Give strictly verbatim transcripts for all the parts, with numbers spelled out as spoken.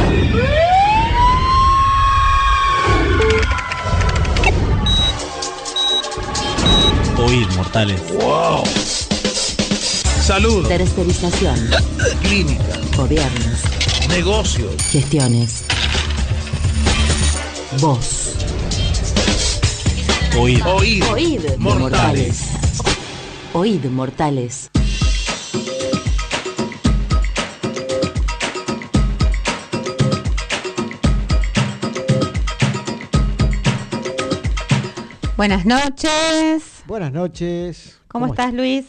Oíd, mortales. ¡Wow! Salud. Tercerización. Clínica. Gobiernos. Negocios. Gestiones. Voz. Oíd. Oíd. Oíd, mortales. Oíd, mortales. Buenas noches. Buenas noches. ¿Cómo, ¿Cómo estás, Luis?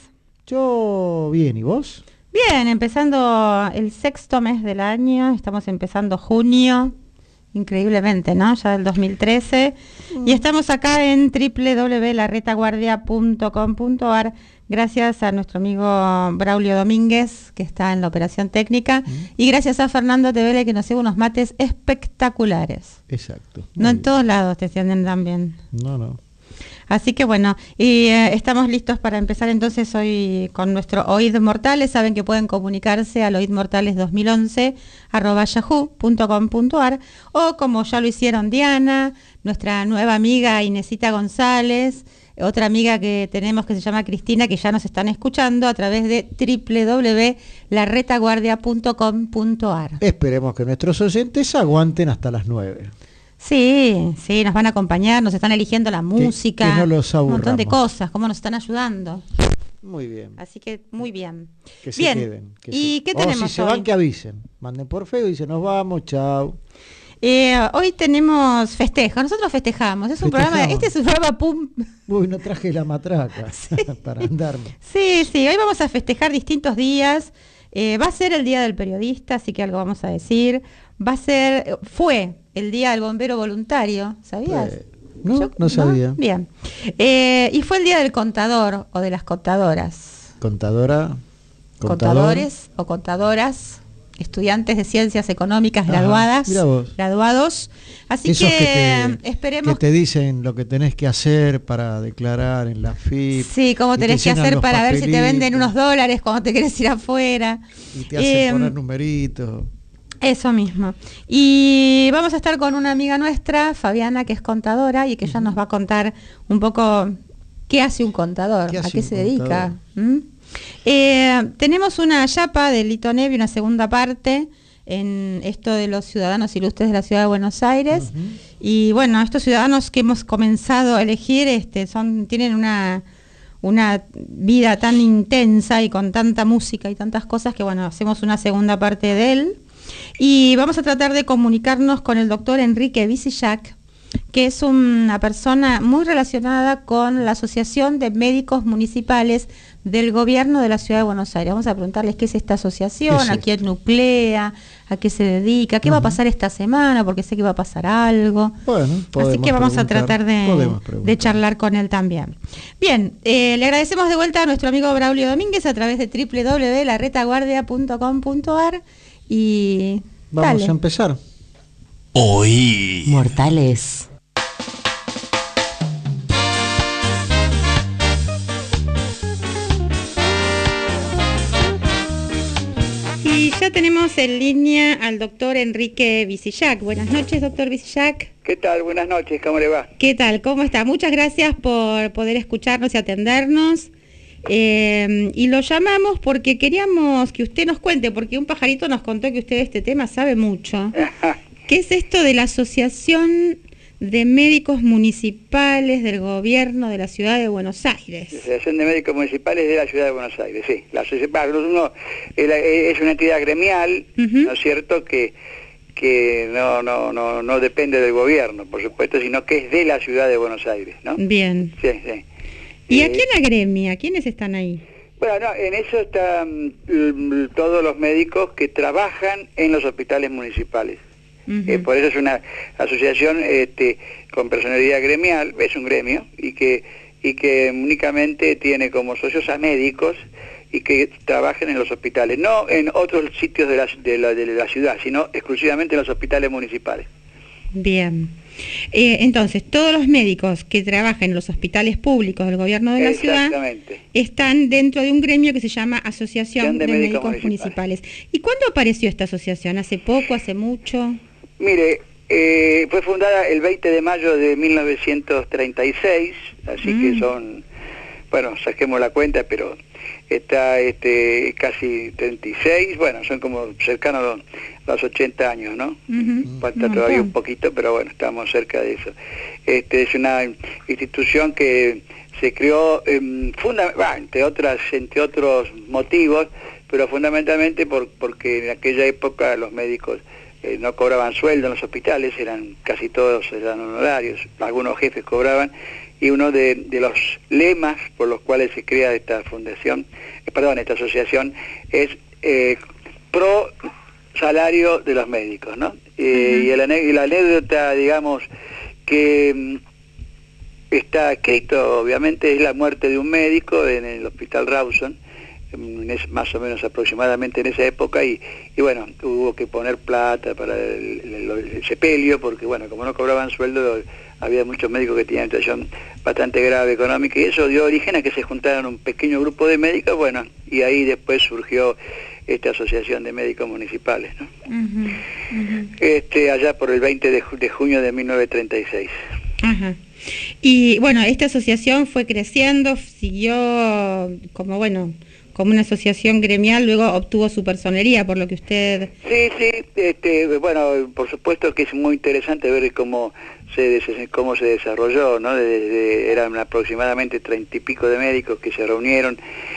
Yo bien, ¿y vos? Bien, empezando el sexto mes del año, estamos empezando junio, increíblemente, ¿no? Ya del dos mil trece, mm. y estamos acá en doble u doble u doble u punto la retaguardia punto com punto a r, gracias a nuestro amigo Braulio Domínguez, que está en la operación técnica, mm. y gracias a Fernando Tevele, que nos lleva unos mates espectaculares. Exacto. No bien. En todos lados te atienden tan bien. No, no. Así que bueno, y eh, estamos listos para empezar entonces hoy con nuestro Oíd Mortales. Saben que pueden comunicarse al oidmortales dos mil once arroba yahoo punto com punto a r, o como ya lo hicieron Diana, nuestra nueva amiga Inesita González, otra amiga que tenemos que se llama Cristina, que ya nos están escuchando a través de doble u doble u doble u punto la retaguardia punto com punto a r. Esperemos que nuestros oyentes aguanten hasta las nueve. Sí, sí, nos van a acompañar, nos están eligiendo la música, que, que no los un montón de cosas, cómo nos están ayudando. Muy bien. Así que muy bien. Que se bien. queden. Que ¿Y se... qué o tenemos si se hoy? van, que avisen. Manden por feo y dicen, nos vamos, chao. Eh, hoy tenemos festejo, nosotros festejamos, es un Festejamos. programa, este es un programa pum. Uy, no traje la matraca sí. para andarme. Sí, sí, hoy vamos a festejar distintos días. Eh, va a ser el Día del Periodista, así que algo vamos a decir. Va a ser, fue el Día del Bombero Voluntario, ¿sabías? Pues, no, Yo, no sabía. ¿no? Bien. Eh, y fue el Día del Contador o de las Contadoras. Contadora. Contador. Contadores o contadoras, estudiantes de ciencias económicas graduadas, graduados. Así Esos que, que te, esperemos. Que te dicen lo que tenés que hacer para declarar en la F I P. Sí, cómo tenés que hacer para ver si te venden unos dólares cuando te querés ir afuera. Y te hacen eh, poner numeritos. Eso mismo. Y vamos a estar con una amiga nuestra, Fabiana, que es contadora y que uh-huh. ya nos va a contar un poco qué hace un contador, ¿Qué a qué se contador? dedica. ¿Mm? Eh, tenemos una chapa de Lito Nevi, una segunda parte en esto de los ciudadanos ilustres de la ciudad de Buenos Aires. Uh-huh. Y bueno, estos ciudadanos que hemos comenzado a elegir este, son tienen una... una vida tan intensa y con tanta música y tantas cosas que bueno, hacemos una segunda parte de él. Y vamos a tratar de comunicarnos con el doctor Enrique Visillac, que es una persona muy relacionada con la Asociación de Médicos Municipales del Gobierno de la Ciudad de Buenos Aires. Vamos a preguntarles qué es esta asociación, ¿Qué es a esto? quién nuclea, a qué se dedica, qué uh-huh. va a pasar esta semana, porque sé que va a pasar algo. Bueno, así que vamos a tratar de, de charlar con él también. Bien, eh, le agradecemos de vuelta a nuestro amigo Braulio Domínguez a través de doble u doble u doble u punto la retaguardia punto com punto a r. Y vamos dale. a empezar. Oíd. Mortales. Y ya tenemos en línea al doctor Enrique Visillac. Buenas noches, doctor Visillac. ¿Qué tal? Buenas noches, ¿cómo le va? ¿Qué tal? ¿Cómo está? Muchas gracias por poder escucharnos y atendernos. Eh, y lo llamamos porque queríamos que usted nos cuente, porque un pajarito nos contó que usted de este tema sabe mucho. ¿Qué es esto de la Asociación de Médicos Municipales del Gobierno de la Ciudad de Buenos Aires? La Asociación de Médicos Municipales de la Ciudad de Buenos Aires, sí. La asociación, uno, es una entidad gremial, uh-huh. ¿no es cierto?, que, que no, no, no, no depende del gobierno, por supuesto, sino que es de la Ciudad de Buenos Aires, ¿no? Bien. Sí, sí. ¿Y eh, a quién agremia? ¿Quiénes están ahí? Bueno, no, en eso están um, todos los médicos que trabajan en los hospitales municipales. Uh-huh. Eh, por eso es una asociación este, con personalidad gremial, es un gremio, y que, y que únicamente tiene como socios a médicos y que trabajen en los hospitales, no en otros sitios de la, de la, de la ciudad, sino exclusivamente en los hospitales municipales. Bien. Eh, entonces, todos los médicos que trabajan en los hospitales públicos del gobierno de la ciudad están dentro de un gremio que se llama Asociación de, de Médicos, Médicos Municipales. ¿Y cuándo apareció esta asociación? ¿Hace poco, hace mucho? Mire, eh, fue fundada el veinte de mayo de mil novecientos treinta y seis, así mm. que son, bueno, saquemos la cuenta, pero está este casi treinta y seis, bueno, son como cercanos a los, los ochenta años, ¿no? Uh-huh. Falta uh-huh. todavía un poquito, pero bueno, estamos cerca de eso. Este es una institución que se creó, eh, funda, bah, entre otras, entre otros motivos, pero fundamentalmente por, porque en aquella época los médicos eh, no cobraban sueldo en los hospitales, eran casi todos eran honorarios, algunos jefes cobraban, y uno de, de los lemas por los cuales se crea esta fundación, eh, perdón, esta asociación, es eh, pro salario de los médicos, ¿no? Eh, uh-huh. y, el, y la anécdota, digamos, que mm, está escrito, obviamente, es la muerte de un médico en el Hospital Rawson, en es, más o menos aproximadamente en esa época, y, y bueno, hubo que poner plata para el, el, el sepelio, porque bueno, como no cobraban sueldo, había muchos médicos que tenían una situación bastante grave económica, y eso dio origen a que se juntaran un pequeño grupo de médicos, bueno, y ahí después surgió esta asociación de médicos municipales, ¿no? Uh-huh, uh-huh. Este, allá por el veinte de, ju- de junio de mil novecientos treinta y seis. Ajá. Y bueno, esta asociación fue creciendo, siguió como bueno, como una asociación gremial, luego obtuvo su personería, por lo que usted... Sí, sí, este, bueno, por supuesto que es muy interesante ver cómo se cómo se desarrolló, ¿no? Desde, eran aproximadamente treinta y pico de médicos que se reunieron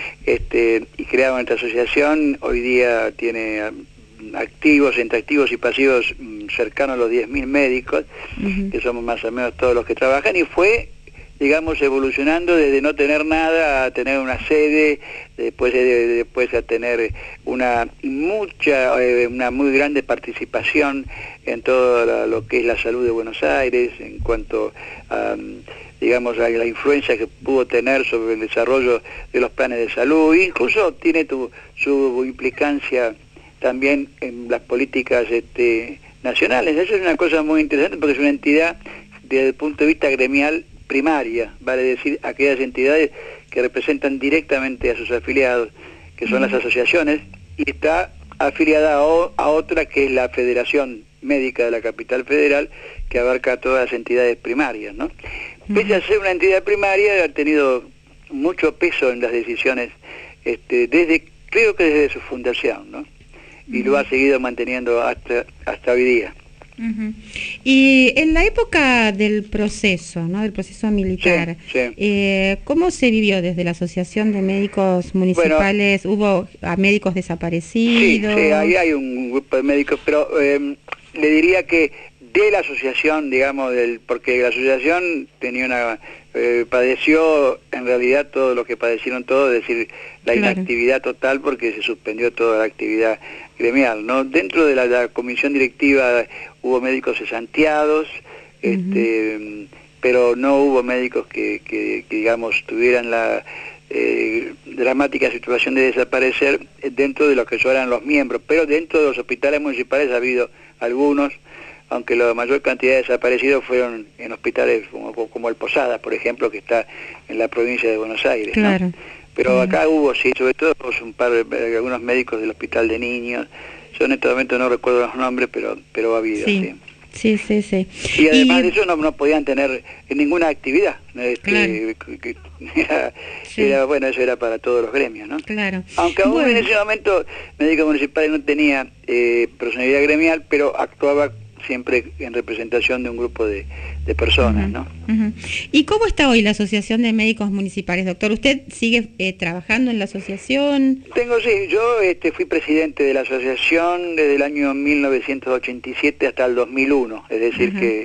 este, y crearon esta asociación. Hoy día tiene activos, entre activos y pasivos cercanos a los diez mil médicos, uh-huh. que somos más o menos todos los que trabajan, y fue, digamos, evolucionando desde no tener nada a tener una sede, después de, de, después a tener una mucha, eh, una muy grande participación en todo la, lo que es la salud de Buenos Aires, en cuanto a, digamos, a la influencia que pudo tener sobre el desarrollo de los planes de salud, incluso tiene tu, su implicancia también en las políticas este, nacionales. Eso es una cosa muy interesante porque es una entidad desde el punto de vista gremial primaria, vale decir, aquellas entidades que representan directamente a sus afiliados, que son las asociaciones, y está afiliada a, o, a otra que es la Federación Médica de la Capital Federal, que abarca a todas las entidades primarias, ¿no? Uh-huh. Pese a ser una entidad primaria, ha tenido mucho peso en las decisiones, este, desde, creo que desde su fundación, ¿no? Y uh-huh. lo ha seguido manteniendo hasta, hasta hoy día. Uh-huh. Y en la época del proceso, ¿no? Del proceso militar, sí, sí. Eh, ¿cómo se vivió desde la Asociación de Médicos Municipales? Bueno, ¿hubo a médicos desaparecidos? Sí, sí, ahí hay un grupo de médicos, pero eh, le diría que de la asociación, digamos, del, porque la asociación tenía una eh, padeció en realidad todo lo que padecieron todos, es decir, la claro. inactividad total, porque se suspendió toda la actividad gremial, ¿no? Dentro de la, la comisión directiva hubo médicos cesanteados, uh-huh. este, pero no hubo médicos que, que, que digamos, tuvieran la eh, dramática situación de desaparecer dentro de lo que eran los miembros, pero dentro de los hospitales municipales ha habido algunos, aunque la mayor cantidad de desaparecidos fueron en hospitales como, como el Posadas, por ejemplo, que está en la provincia de Buenos Aires, claro. ¿no? Pero claro. acá hubo, sí, sobre todo un par de, algunos médicos del Hospital de Niños. Yo en este momento no recuerdo los nombres, pero pero ha habido, sí. sí. Sí, sí, sí. Y además y... de eso no, no podían tener ninguna actividad. Este, claro. que era, sí. era, bueno, eso era para todos los gremios, ¿no? Claro. Aunque aún bueno. en ese momento Médicos Municipales no tenía eh, personalidad gremial, pero actuaba siempre en representación de un grupo de, de personas, uh-huh, ¿no? Uh-huh. ¿Y cómo está hoy la Asociación de Médicos Municipales, doctor? ¿Usted sigue eh, trabajando en la asociación? Tengo, sí, yo este, fui presidente de la asociación desde el año mil novecientos ochenta y siete hasta el dos mil uno, es decir, uh-huh. que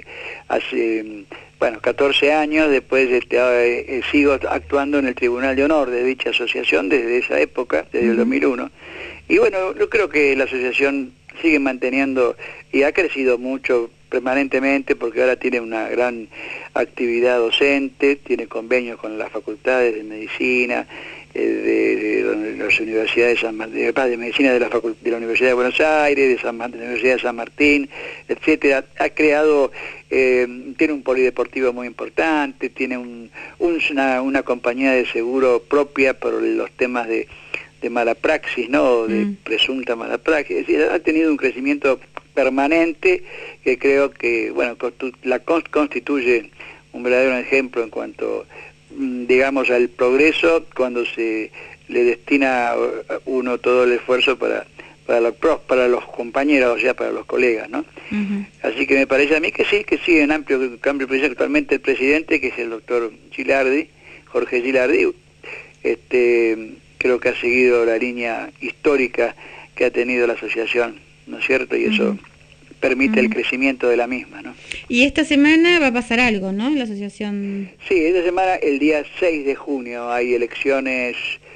hace, bueno, catorce años, después este, eh, sigo actuando en el Tribunal de Honor de dicha asociación desde esa época, desde uh-huh. el dos mil uno, y bueno, yo creo que la asociación sigue manteniendo y ha crecido mucho permanentemente porque ahora tiene una gran actividad docente, tiene convenios con las facultades de medicina, de, de, de las universidades de San Martín, de medicina de la, de la Universidad de Buenos Aires, de, San, de la Universidad de San Martín, etcétera. Ha creado, eh, tiene un polideportivo muy importante, tiene un, un, una, una compañía de seguro propia por los temas de, de mala praxis, ¿no? De mm. presunta mala praxis. Es decir, ha tenido un crecimiento permanente que creo que, bueno, la constituye un verdadero ejemplo en cuanto, digamos, al progreso cuando se le destina a uno todo el esfuerzo para para los para los compañeros, o sea, para los colegas, ¿no? Uh-huh. Así que me parece a mí que sí, que sí, en amplio cambio, actualmente el presidente, que es el doctor Gilardi, Jorge Gilardi, este, creo que ha seguido la línea histórica que ha tenido la asociación, ¿no es cierto? Y eso uh-huh. permite uh-huh. el crecimiento de la misma, ¿no? Y esta semana va a pasar algo, ¿no? La asociación... Sí, esta semana, el día seis de junio, hay elecciones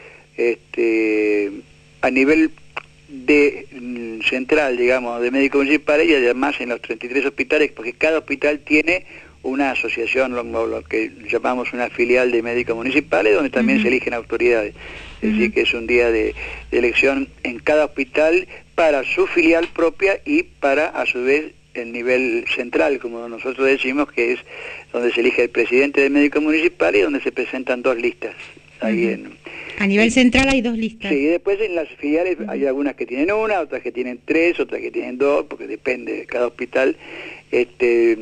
este, a nivel de central, digamos, de médicos municipales y además en los treinta y tres hospitales, porque cada hospital tiene una asociación, lo, lo que llamamos una filial de médicos municipales, donde también uh-huh. se eligen autoridades. Es uh-huh. decir, que es un día de, de elección en cada hospital para su filial propia y para, a su vez, el nivel central, como nosotros decimos, que es donde se elige el presidente del médico municipal y donde se presentan dos listas. Ahí uh-huh. en, a nivel en, central hay dos listas. Sí, y después en las filiales uh-huh. hay algunas que tienen una, otras que tienen tres, otras que tienen dos, porque depende de cada hospital. Este...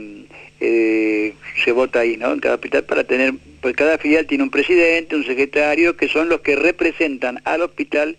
Eh, se vota ahí, ¿no? En cada hospital para tener, pues cada filial tiene un presidente, un secretario, que son los que representan al hospital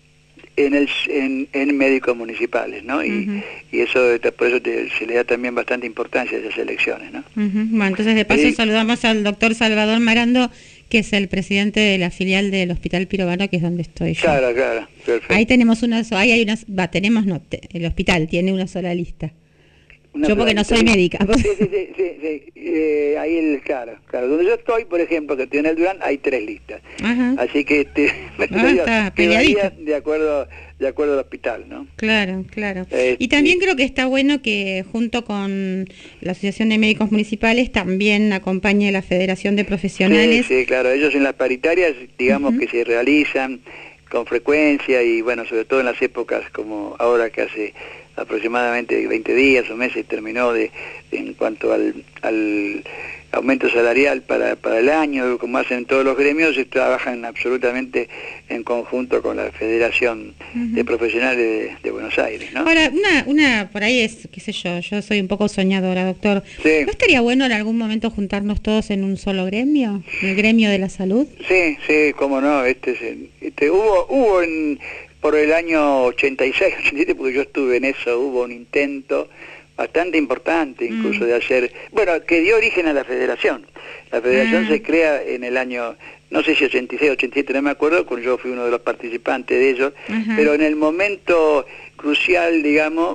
en el en, en médicos municipales, ¿no? Y, uh-huh. y eso, por eso te, se le da también bastante importancia a esas elecciones, ¿no? Uh-huh. Bueno, entonces de paso sí. saludamos al doctor Salvador Marando, que es el presidente de la filial del Hospital Pirobano, que es donde estoy yo. Claro, claro, perfecto. Ahí tenemos una, ahí hay una, va, tenemos, no, te, el hospital tiene una sola lista. Una yo porque no soy médica. Sí, sí, sí, sí, sí. Eh, ahí el, claro, claro. Donde yo estoy, por ejemplo, que estoy en el Durán, hay tres listas. Ajá. Así que este, ah, está de acuerdo, de acuerdo al hospital, ¿no? Claro, claro. Este, y también creo que está bueno que junto con la Asociación de Médicos Municipales también acompañe la Federación de Profesionales. Sí, sí, claro. Ellos en las paritarias, digamos uh-huh. que se realizan con frecuencia y bueno, sobre todo en las épocas como ahora que hace aproximadamente veinte días o meses terminó de, de en cuanto al, al aumento salarial para, para el año, como hacen todos los gremios, se trabajan absolutamente en conjunto con la Federación uh-huh. de Profesionales de, de Buenos Aires, ¿no? Ahora, una, una, por ahí es, qué sé yo, yo soy un poco soñadora, doctor. Sí. ¿No estaría bueno en algún momento juntarnos todos en un solo gremio? ¿El gremio de la salud? Sí, sí, cómo no, este, este hubo, hubo en, por el año ochenta y seis, ochenta y siete, porque yo estuve en eso, hubo un intento bastante importante incluso mm. de hacer, bueno, que dio origen a la federación. La federación ah. se crea en el año, no sé si ochenta y seis, ochenta y siete, no me acuerdo, cuando yo fui uno de los participantes de ellos, uh-huh. pero en el momento crucial, digamos,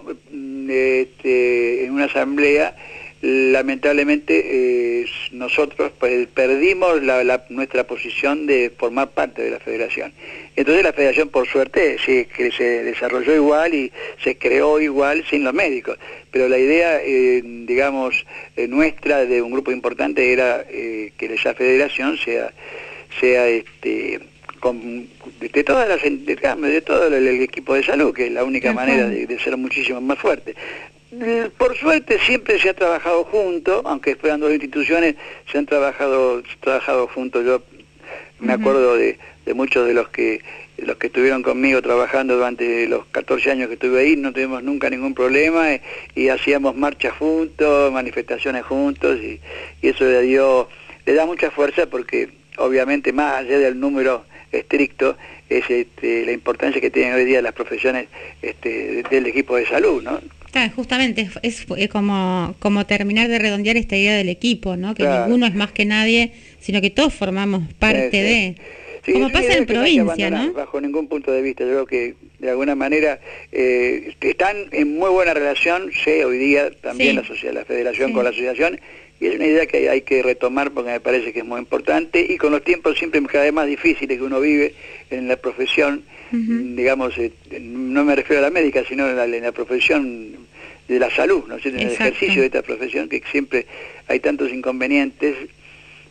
este, en una asamblea, lamentablemente eh, nosotros perdimos la, la, nuestra posición de formar parte de la federación. Entonces la federación, por suerte, sí, que se desarrolló igual y se creó igual sin los médicos, pero la idea, eh, digamos, eh, nuestra de un grupo importante era eh, que esa federación sea, sea este, con, de todas las, de, de todo el, el equipo de salud, que es la única uh-huh. manera de, de ser muchísimo más fuerte. Por suerte siempre se ha trabajado junto, aunque fueran dos instituciones, se han trabajado trabajado juntos. Yo me uh-huh. acuerdo de, de muchos de los que de los que estuvieron conmigo trabajando durante los catorce años que estuve ahí, no tuvimos nunca ningún problema y, y hacíamos marchas juntos, manifestaciones juntos y, y eso le dio le da mucha fuerza porque obviamente más allá del número estricto es este, la importancia que tienen hoy día las profesiones este, del equipo de salud, ¿no? Claro, justamente es, es como, como terminar de redondear esta idea del equipo, ¿no? Que claro. ninguno es más que nadie, sino que todos formamos parte sí, sí. de... Sí, como pasa en provincia, ¿no? Bajo ningún punto de vista, yo creo que de alguna manera eh, están en muy buena relación, sí, hoy día también sí. la, la federación sí. con la asociación, y es una idea que hay, hay que retomar porque me parece que es muy importante, y con los tiempos siempre cada vez más difíciles que uno vive en la profesión, uh-huh. digamos, eh, no me refiero a la médica, sino en la, en la profesión de la salud, ¿no? En el ejercicio de esta profesión, que siempre hay tantos inconvenientes,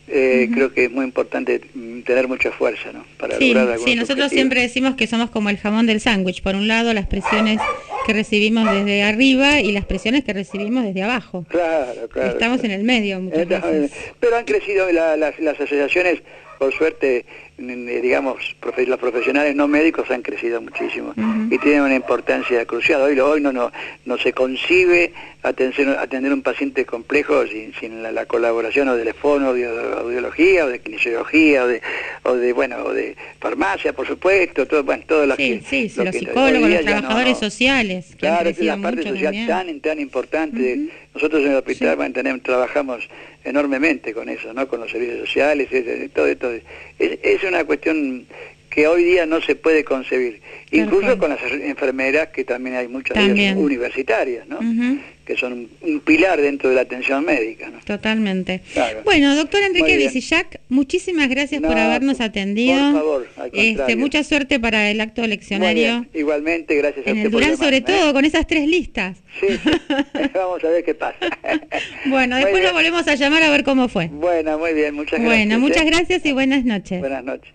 eh, Ujú. creo que es muy importante mm, tener mucha fuerza, ¿no? Para Sí, lograr algunos sí, nosotros objetivos. siempre decimos que somos como el jamón del sándwich. Por un lado, las presiones que recibimos desde arriba y las presiones que recibimos desde abajo. Claro, claro. Estamos claro. en el medio muchas Entonces, veces. pero han crecido la- las, las asociaciones, por suerte, n- digamos, profe- los profesionales no médicos han crecido muchísimo Ujú. y tienen una importancia crucial. Hoy, hoy no, no, no se concibe atender, atender un paciente complejo sin, sin la, la colaboración o del fono, de audiología, o de kinesiología, o de, o de, bueno, o de farmacia, por supuesto, todo, bueno, todo lo Sí, que... sí, lo los que- psicólogos, hoy día los ya no- trabajadores no- sociales, que han Claro, esa es crecido la parte mucho social también. tan, tan importante. Ujú. Nosotros en el hospital Sí. bueno, tenemos- trabajamos enormemente con eso, ¿no? Con los servicios sociales, es- es- todo esto. Es, es una cuestión que hoy día no se puede concebir. Tal Incluso cual. con las enfermeras, que también hay muchas de También. ellas universitarias, ¿no? Ujú. Que son un, un pilar dentro de la atención médica, ¿no? Totalmente. Claro. Bueno, doctor Enrique Muy bien. Visillac, muchísimas gracias No, por habernos por- atendido. por favor, al este, contrario. mucha suerte para el acto Muy leccionario bien. Igualmente, gracias a en usted el por Durán, sobre llamarme, ¿eh? todo con esas tres listas. Sí, sí. Vamos a ver qué pasa. Bueno, Muy después bien. lo volvemos a llamar a ver cómo fue. Bueno, muy bien, muchas gracias. Bueno, muchas ¿eh? gracias y buenas noches. Buenas noches.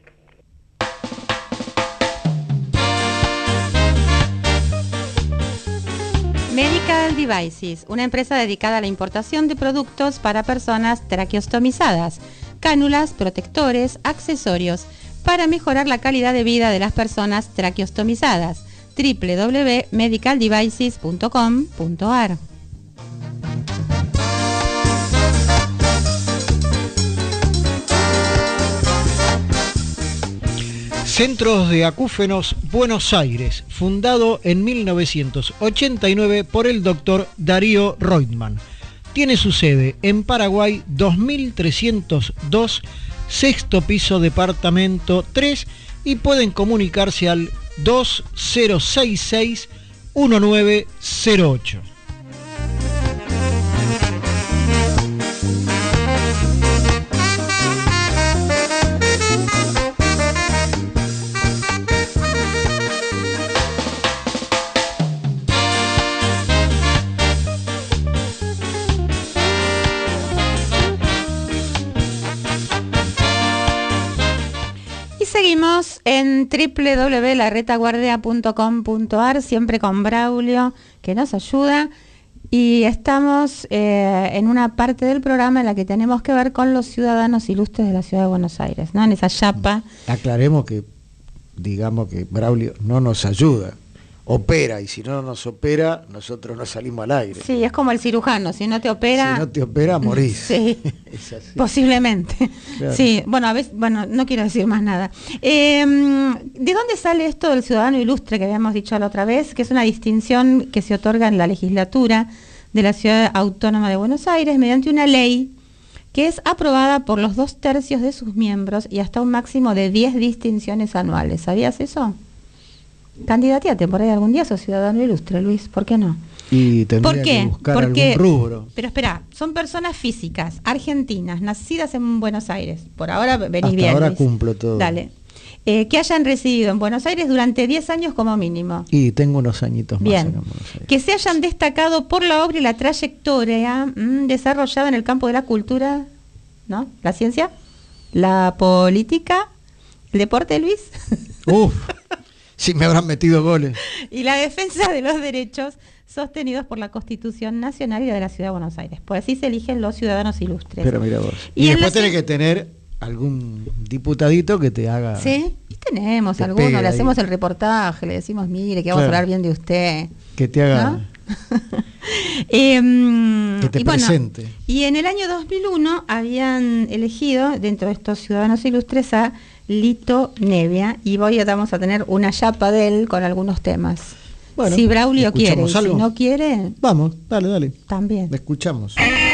Medical Devices, una empresa dedicada a la importación de productos para personas traqueostomizadas, cánulas, protectores, accesorios, para mejorar la calidad de vida de las personas traqueostomizadas. doble u doble u doble u punto medical devices punto com punto a r. Centros de Acúfenos Buenos Aires, fundado en mil novecientos ochenta y nueve por el doctor Darío Reutemann. Tiene su sede en Paraguay dos mil trescientos dos, sexto piso, departamento tres, y pueden comunicarse al dos cero seis seis, uno nueve cero ocho. Y seguimos en doble u doble u doble u punto la retaguardia punto com punto a r, siempre con Braulio, que nos ayuda. Y estamos eh, en una parte del programa en la que tenemos que ver con los ciudadanos ilustres de la ciudad de Buenos Aires, ¿no? En esa chapa. Aclaremos que, digamos que Braulio no nos ayuda, opera, y si no nos opera, nosotros no salimos al aire. Sí, es como el cirujano, si no te opera... Si no te opera, morís. Sí, Es así. posiblemente. Claro. Sí, bueno, a veces, bueno, no quiero decir más nada. Eh, ¿De dónde sale esto del ciudadano ilustre que habíamos dicho la otra vez? Que es una distinción que se otorga en la legislatura de la Ciudad Autónoma de Buenos Aires mediante una ley que es aprobada por los dos tercios de sus miembros y hasta un máximo de diez distinciones anuales. ¿Sabías eso? Candidateate por ahí algún día, sos ciudadano ilustre, Luis, ¿por qué no? Y tendría ¿Por qué? que buscar Porque, algún rubro. pero espera, son personas físicas, argentinas, nacidas en Buenos Aires. Por ahora venís Hasta bien. ahora Luis. cumplo todo. Dale. Eh, que hayan residido en Buenos Aires durante diez años como mínimo. Y tengo unos añitos más Bien. en Buenos Aires. Que se hayan destacado por la obra y la trayectoria mm, desarrollada en el campo de la cultura, ¿no? La ciencia, la política, el deporte, Luis. Uf, sí me habrán metido goles. Y la defensa de los derechos sostenidos por la Constitución Nacional y de la Ciudad de Buenos Aires. Por así se eligen los ciudadanos ilustres. Pero mira vos. Y Y, en después la tenés ci- que tener algún diputadito que te haga... Sí, y tenemos Te algunos, pegue le ahí. hacemos el reportaje, le decimos, mire, que vamos Claro. a hablar bien de usted. Que te haga... ¿No? Em, Que te y bueno, presente. y en el año dos mil uno habían elegido dentro de estos ciudadanos ilustres a Lito Nevia, y hoy vamos a tener una chapa de él con algunos temas. Bueno, si Braulio quiere, ¿escuchamos y si algo? no quiere, Vamos, dale, dale. también. Le escuchamos.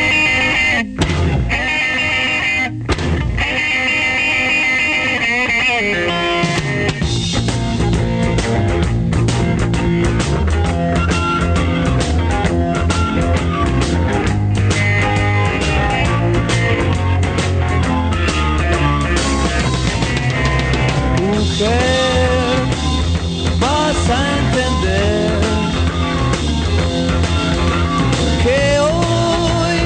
Mujer, vas a entender que hoy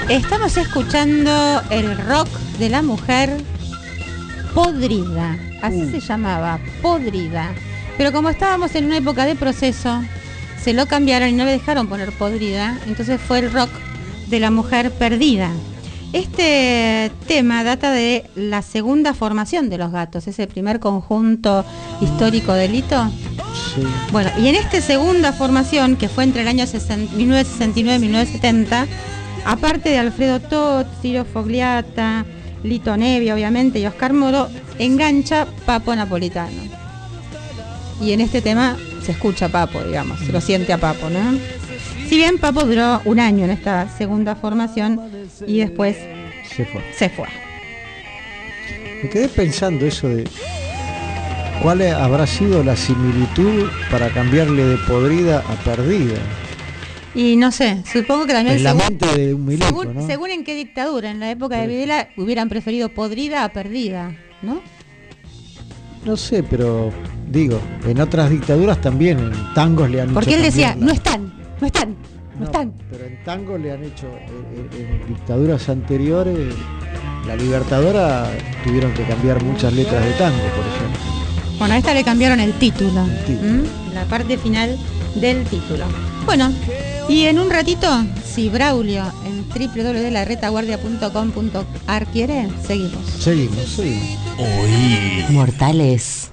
Estamos escuchando el rock de la mujer podrida, así Uh. se llamaba, podrida. Pero como estábamos en una época de proceso, se lo cambiaron y no le dejaron poner podrida, entonces fue el rock de la mujer perdida. Este tema data de la segunda formación de Los Gatos, ese primer conjunto histórico de Lito. Sí. Bueno, y en esta segunda formación, que fue entre el año mil novecientos sesenta y nueve y mil novecientos setenta, aparte de Alfredo Tot, Ciro Fogliata, Lito Nebbia, obviamente, y Oscar Moro, engancha Papo Napolitano. Y en este tema se escucha a Papo, digamos, se lo siente a Papo, ¿no? Si bien Papo duró un año en esta segunda formación y después Se fue. se fue. Me quedé pensando eso de cuál habrá sido la similitud para cambiarle de podrida a perdida. Y no sé, supongo que también En la según, mente de un milico, según, ¿no? según en qué dictadura, en la época de Videla hubieran preferido podrida a perdida, ¿no? No sé, pero digo, en otras dictaduras también, en tangos le han Porque hecho él decía, cambiarla. no están, no están, no, No, están. pero en tango le han hecho, en, en dictaduras anteriores, la Libertadora tuvieron que cambiar muchas letras de tango, por ejemplo. Bueno, a esta le cambiaron el título, El título. ¿m? La parte final del título. Bueno, y en un ratito, si Braulio en doble u doble u doble u punto la retaguardia punto com punto a r quiere, seguimos. Seguimos, seguimos. Oíd. Mortales.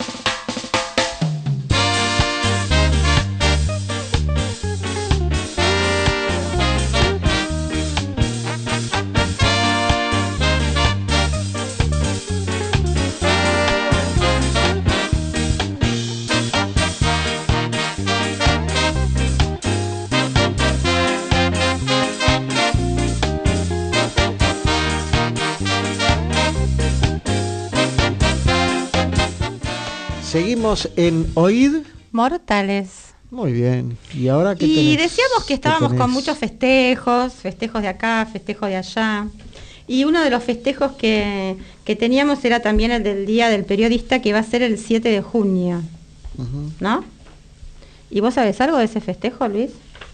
Seguimos en Oíd. Mortales. Muy bien. ¿Y ahora qué Y tenés? decíamos que ¿Qué estábamos con tenés? muchos festejos, festejos de acá, festejos de allá. Y uno de los festejos que, que teníamos era también el del Día del Periodista, que va a ser el siete de junio, Ujú. ¿no? ¿Y vos sabés algo de ese festejo, Luis?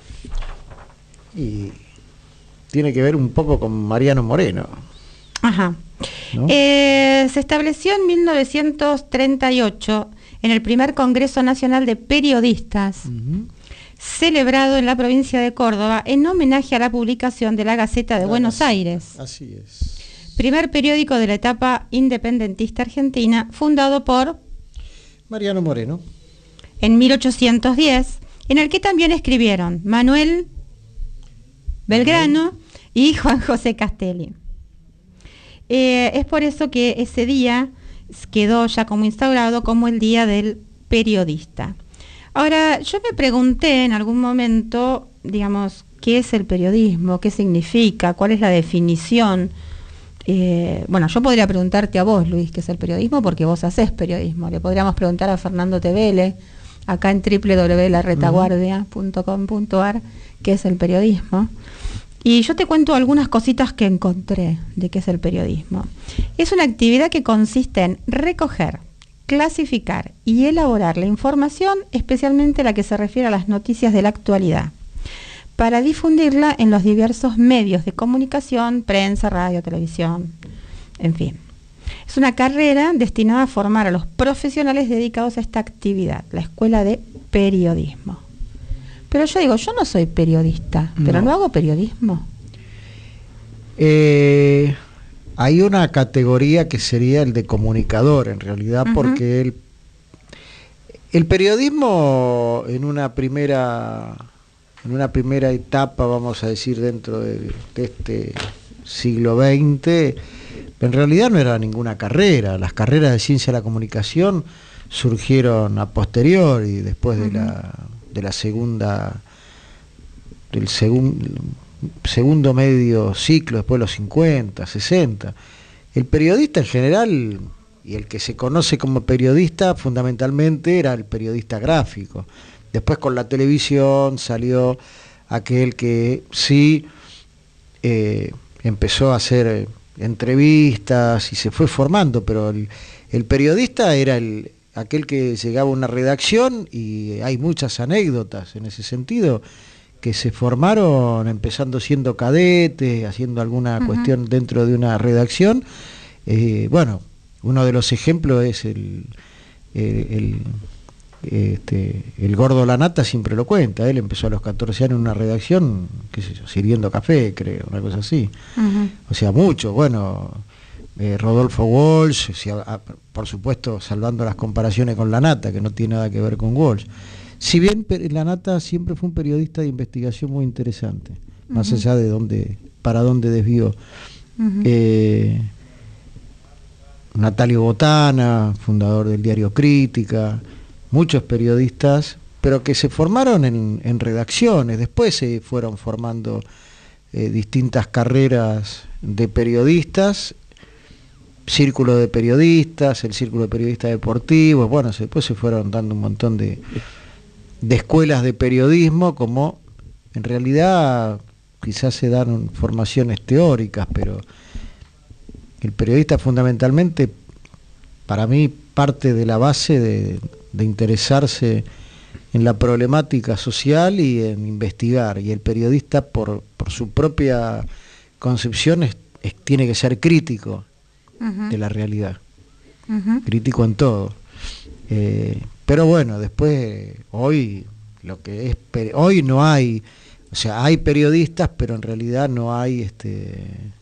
Y tiene que ver un poco con Mariano Moreno, Ajá. ¿no? Eh, se estableció en mil novecientos treinta y ocho en el primer Congreso Nacional de Periodistas, Ujú. celebrado en la provincia de Córdoba en homenaje a la publicación de la Gaceta de La Buenos Gaceta. Aires, Así es. primer periódico de la etapa independentista argentina, fundado por Mariano Moreno. en mil ochocientos diez, en el que también escribieron Manuel Belgrano y Juan José Castelli. Eh, es por eso que ese día quedó ya como instaurado como el Día del Periodista. Ahora, yo me pregunté en algún momento, digamos, ¿qué es el periodismo? ¿Qué significa? ¿Cuál es la definición? Eh, bueno, yo podría preguntarte a vos, Luis, ¿qué es el periodismo? Porque vos hacés periodismo. Le podríamos preguntar a Fernando Tevele, acá en doble u doble u doble u punto la retaguardia punto com punto a r, qué es el periodismo. Y yo te cuento algunas cositas que encontré de qué es el periodismo. Es una actividad que consiste en recoger, clasificar y elaborar la información, especialmente la que se refiere a las noticias de la actualidad, para difundirla en los diversos medios de comunicación, prensa, radio, televisión, en fin. Es una carrera destinada a formar a los profesionales dedicados a esta actividad, la Escuela de Periodismo. Pero yo digo, yo no soy periodista, pero No. no hago periodismo. Eh, hay una categoría que sería el de comunicador, en realidad, Ujú. porque el, el periodismo en una primera en una primera etapa, vamos a decir, dentro de, de este siglo veinte, en realidad no era ninguna carrera. Las carreras de ciencia de la comunicación surgieron a posteriori, después de Ujú. la de la segunda del segun- segundo medio ciclo, después de los cincuenta, sesenta. El periodista en general, y el que se conoce como periodista fundamentalmente, era el periodista gráfico. Después con la televisión salió aquel que sí eh, empezó a hacer eh, entrevistas y se fue formando, pero el, el periodista era el, aquel que llegaba a una redacción, y hay muchas anécdotas en ese sentido, que se formaron empezando siendo cadetes, haciendo alguna uh-huh. cuestión dentro de una redacción. Eh, bueno, uno de los ejemplos es el, el, el, este, el Gordo Lanata, siempre lo cuenta. Él empezó a los catorce años en una redacción, qué sé yo, sirviendo café, creo, una cosa así. Uh-huh. O sea, mucho. Bueno, eh, Rodolfo Walsh, o sea, por supuesto, salvando las comparaciones con Lanata, que no tiene nada que ver con Walsh. Si bien Lanata siempre fue un periodista de investigación muy interesante, uh-huh. más allá de dónde, para dónde desvió. Uh-huh. Eh, Natalio Botana, fundador del diario Crítica, muchos periodistas, pero que se formaron en, en redacciones, después se fueron formando eh, distintas carreras de periodistas, círculo de periodistas, el círculo de periodistas deportivos, bueno, después se fueron dando un montón de... de escuelas de periodismo, como en realidad quizás se dan formaciones teóricas, pero el periodista fundamentalmente, para mí, parte de la base de, de interesarse en la problemática social y en investigar, y el periodista por, por su propia concepción es, es, tiene que ser crítico uh-huh. de la realidad, uh-huh. crítico en todo. Eh, Pero bueno, después, hoy lo que es hoy no hay, o sea, hay periodistas, pero en realidad no hay este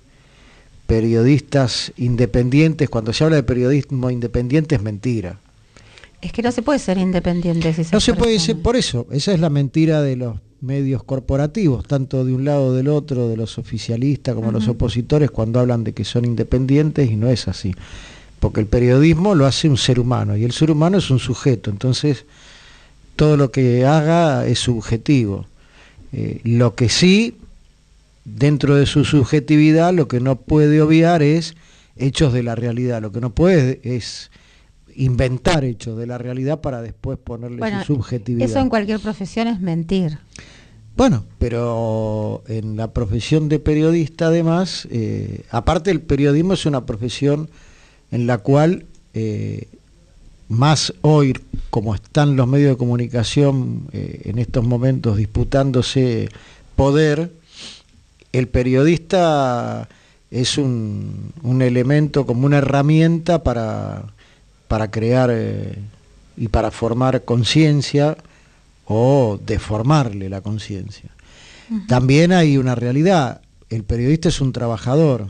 periodistas independientes. Cuando se habla de periodismo independiente es mentira. Es que no se puede ser independiente. Si no se puede ser, por eso, esa es la mentira de los medios corporativos, tanto de un lado o del otro, de los oficialistas como uh-huh. los opositores, cuando hablan de que son independientes, y no es así. Porque el periodismo lo hace un ser humano, y el ser humano es un sujeto, entonces todo lo que haga es subjetivo. Eh, lo que sí, dentro de su subjetividad, lo que no puede obviar es hechos de la realidad, lo que no puede es inventar hechos de la realidad para después ponerle bueno, su subjetividad. Eso en cualquier profesión es mentir. Bueno, pero en la profesión de periodista además, eh, aparte el periodismo es una profesión en la cual, eh, más hoy, como están los medios de comunicación eh, en estos momentos disputándose poder, el periodista es un, un elemento, como una herramienta para, para crear eh, y para formar conciencia o deformarle la conciencia. Uh-huh. También hay una realidad, el periodista es un trabajador,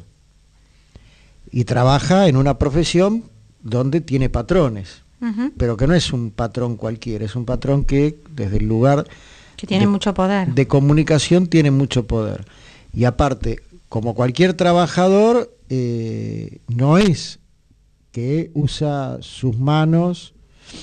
y trabaja en una profesión donde tiene patrones, uh-huh. pero que no es un patrón cualquiera, es un patrón que desde el lugar que tiene de, mucho poder. de comunicación tiene mucho poder. Y aparte, como cualquier trabajador, eh, no es que usa sus manos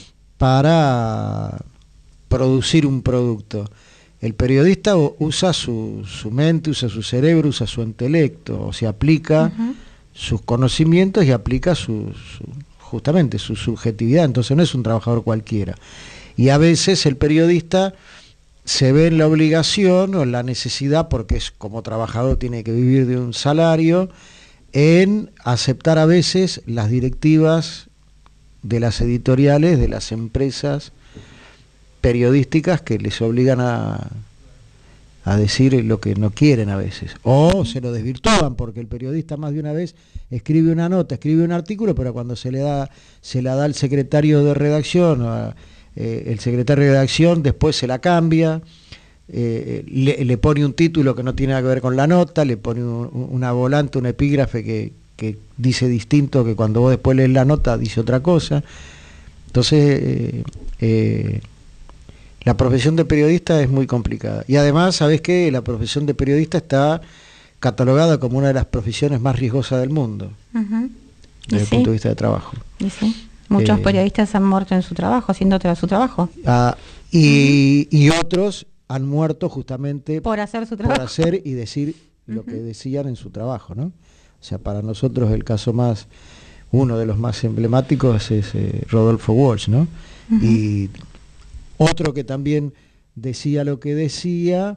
para producir un producto. El periodista usa su, su mente, usa su cerebro, usa su intelecto, o se aplica uh-huh. sus conocimientos y aplica su, su, justamente su subjetividad, entonces no es un trabajador cualquiera. Y a veces el periodista se ve en la obligación o en la necesidad, porque es como trabajador tiene que vivir de un salario, en aceptar a veces las directivas de las editoriales, de las empresas periodísticas que les obligan a, a decir lo que no quieren a veces, o se lo desvirtúan, porque el periodista más de una vez escribe una nota, escribe un artículo, pero cuando se le da, se la da al secretario de redacción, a, eh, el secretario de redacción después se la cambia, eh, le, le pone un título que no tiene nada que ver con la nota, le pone un, una volante, un epígrafe que, que dice distinto, que cuando vos después lees la nota dice otra cosa. Entonces eh, eh, la profesión de periodista es muy complicada. Y además, ¿sabés qué? La profesión de periodista está catalogada como una de las profesiones más riesgosas del mundo, uh-huh. desde el sí. punto de vista de trabajo. Y sí. Muchos eh, periodistas han muerto en su trabajo, haciendo su trabajo. Ah, y, uh-huh. y otros han muerto justamente por hacer su trabajo. Por hacer y decir uh-huh. lo que decían en su trabajo, ¿no? O sea, para nosotros el caso más, uno de los más emblemáticos es eh, Rodolfo Walsh, ¿no? Uh-huh. Y otro que también decía lo que decía,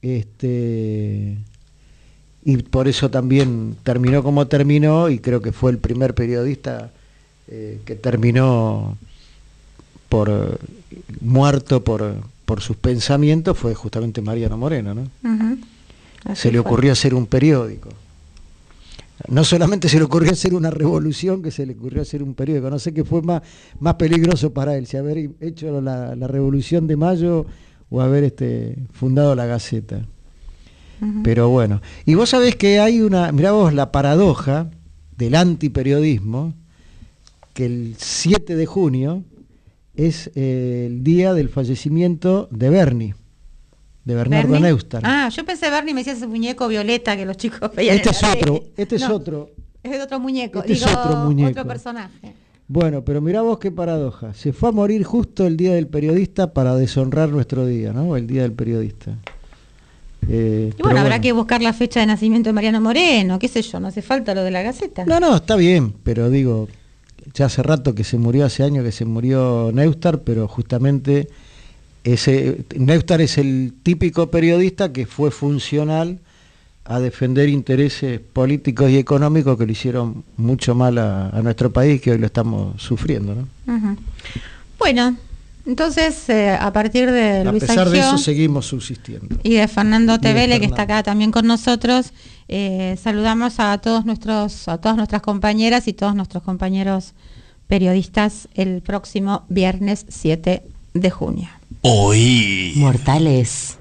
este, y por eso también terminó como terminó, y creo que fue el primer periodista eh, que terminó por muerto por, por sus pensamientos fue justamente Mariano Moreno, ¿no? Uh-huh. Se le ocurrió hacer un periódico. No solamente se le ocurrió hacer una revolución, que se le ocurrió hacer un periódico. No sé qué fue más, más peligroso para él, si haber hecho la, la Revolución de Mayo o haber este, fundado la Gaceta. Uh-huh. Pero bueno, y vos sabés que hay una, mirá vos la paradoja del antiperiodismo, que el siete de junio es eh, el día del fallecimiento de Bernie, de Bernardo ¿Bernie? Neustadt. Ah, yo pensé Bernie, me decía ese muñeco violeta que los chicos veían. Este en es la otro, tele. este es No, otro. Es de otro muñeco, Este digo, es otro muñeco. otro personaje. Bueno, pero mirá vos qué paradoja. Se fue a morir justo el día del periodista para deshonrar nuestro día, ¿no? El día del periodista. Eh, Y bueno, habrá bueno. que buscar la fecha de nacimiento de Mariano Moreno, qué sé yo, no hace falta lo de la Gaceta. No, no, está bien, pero digo, ya hace rato que se murió, hace años que se murió Neustadt, pero justamente ese Neustadt es el típico periodista que fue funcional a defender intereses políticos y económicos que le hicieron mucho mal a, a nuestro país, que hoy lo estamos sufriendo, ¿no? Uh-huh. Bueno, entonces eh, a partir de A Luis pesar de Agio eso seguimos subsistiendo. y de Fernando Y de Tevele, que Fernando. está acá también con nosotros, eh, saludamos a todos nuestros, a todas nuestras compañeras y todos nuestros compañeros periodistas el próximo viernes siete de junio. Hoy. Mortales.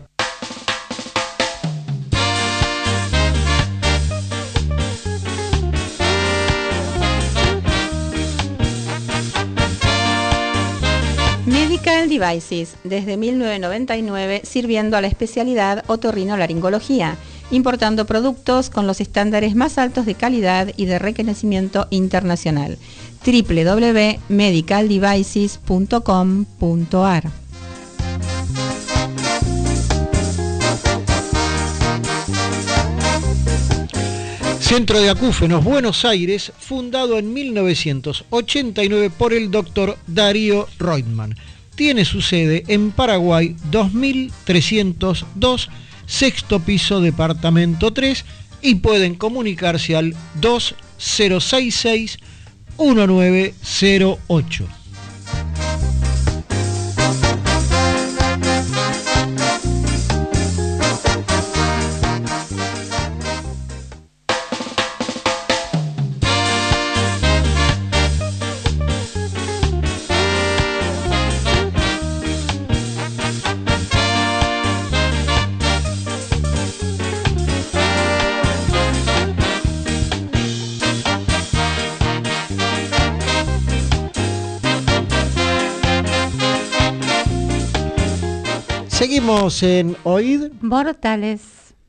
Medical Devices, desde mil novecientos noventa y nueve, sirviendo a la especialidad otorrinolaringología, importando productos con los estándares más altos de calidad y de reconocimiento internacional. doble u doble u doble u punto medical devices punto com punto a r. Centro de Acúfenos Buenos Aires, fundado en mil novecientos ochenta y nueve por el doctor Darío Reutemann. Tiene su sede en Paraguay dos mil trescientos dos, sexto piso, departamento tres, y pueden comunicarse al dos cero seis seis, uno nueve cero ocho. Seguimos en O I D Mortales.